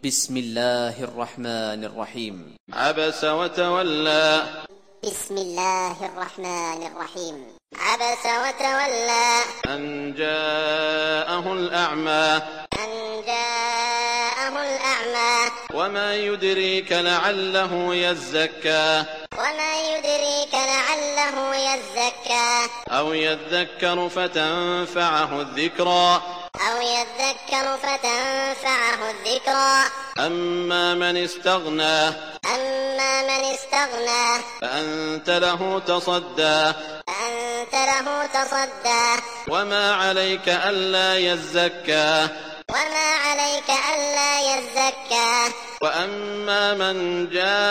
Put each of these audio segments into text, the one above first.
بسم الله الرحمن الرحيم. عبس وتولى. بسم الله الرحمن الرحيم. عبس وتولى أن جاءه الأعمى. أن جاءه الأعمى. وما يدريك لعله يزكى. وما يدريك لعله يزكى. أو يذكر فتنفعه الذكرى. أو يذكر فتنفعه الذكرى. أما من استغنى. أما من استغنى. فأنت له تصدى. فأنت له تصدى. وما عليك ألا يزكى. وما عليك ألا يزكى. وأما من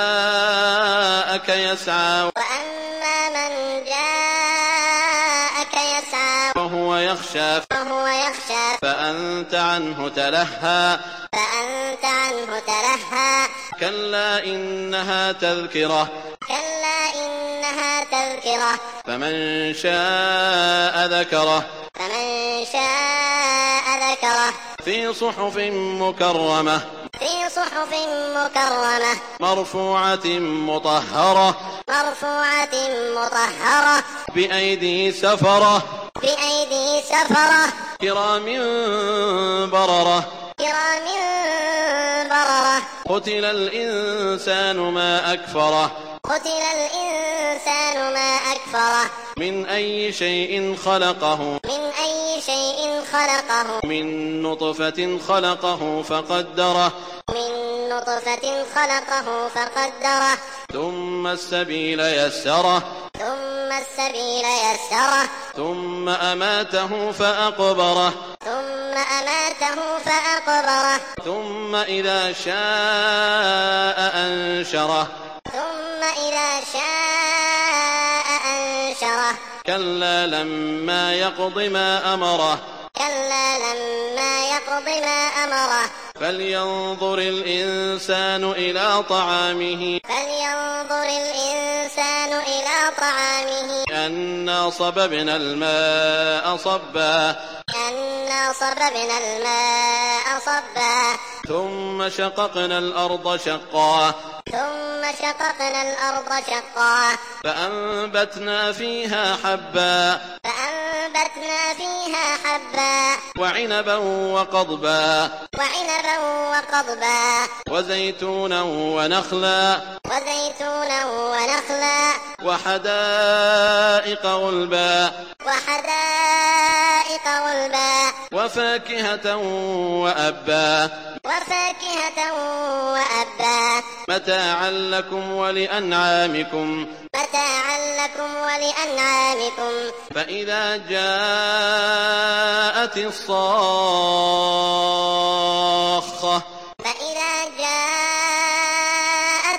جاءك يسعى. وأما من جاءك يسعى. وهو يخشى. وهو يخشى. فأنت عنه تلهى. فأنت عنه تلهى. كلا إنها تذكرة. كلا إنها تذكرة. فمن شاء ذكره. فمن شاء ذكره. في صحف مكرمة. في صحف مكرمة. مرفوعة مطهرة. مرفوعة مطهرة. بأيدي سفرة. بأيدي سفرة. كرام بررة. كرام بررة. قتل الإنسان ما أكفره. قتل الإنسان ما أكفره. من أي شيء خلقه. من أي شيء خلقه. من نطفة خلقه فقدره. من نطفة خلقه فقدره. ثم السبيل يسره. ثم السبيل يسره. ثم أماته فأقبره. ثم أماته فأقبره. ثم إذا شاء أنشره. ثم إذا شاء أنشره. كلا لما يقض ما أمره. كلا لما يقض ما أمره. فلينظر الإنسان إلى طعامه. فلينظر الإنسان إلى طعامه. أنا صببنا الماء صبا. أنا صببنا الماء صبا. ثم شققنا الأرض شقا. ثم شققنا الأرض شقا. فأنبتنا فيها حبا. فأنبتنا فيها حبا. وعنبا وقضبا. وعنبا وقضبا. وزيتونا ونخلا. وزيتونا ونخلا. وحدائق غلبا. وحدائق غلبا. وفاكهة وأبا. وفاكهة وأبا. متاعا لكم ولأنعامكم. متاعا لكم ولأنعامكم. فإذا جاءت الصاخة. فإذا جاءت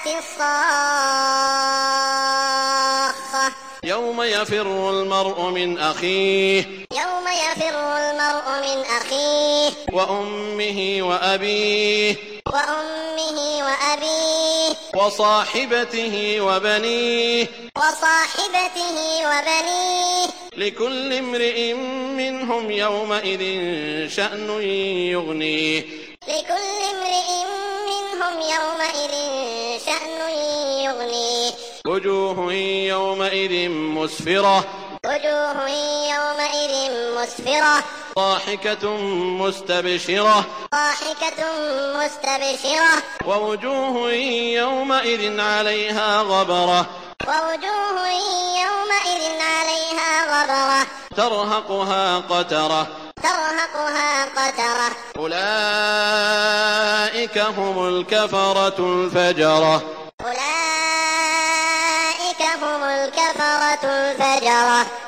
الصاخة. يوم يفر المرء من أخيه. يوم يفر المرء من أخيه. وأمه وأبيه. وأمه وأبيه. وصاحبته وبنيه. وصاحبته وبنيه. لكل امرئ منهم يومئذ شأن يغنيه. لكل امرئ منهم يومئذ شأن يغنيه. وجوه يومئذ مسفرة. وجوه يومئذ مسفرة. ضاحكة مستبشرة. ضاحكة مستبشرة. ووجوه يومئذ عليها غبرة. ووجوه يومئذ عليها غبرة. ترهقها قترة. ترهقها قترة. أولئك هم الكفرة الفجرة. أولئك هم الكفرة الفجرة.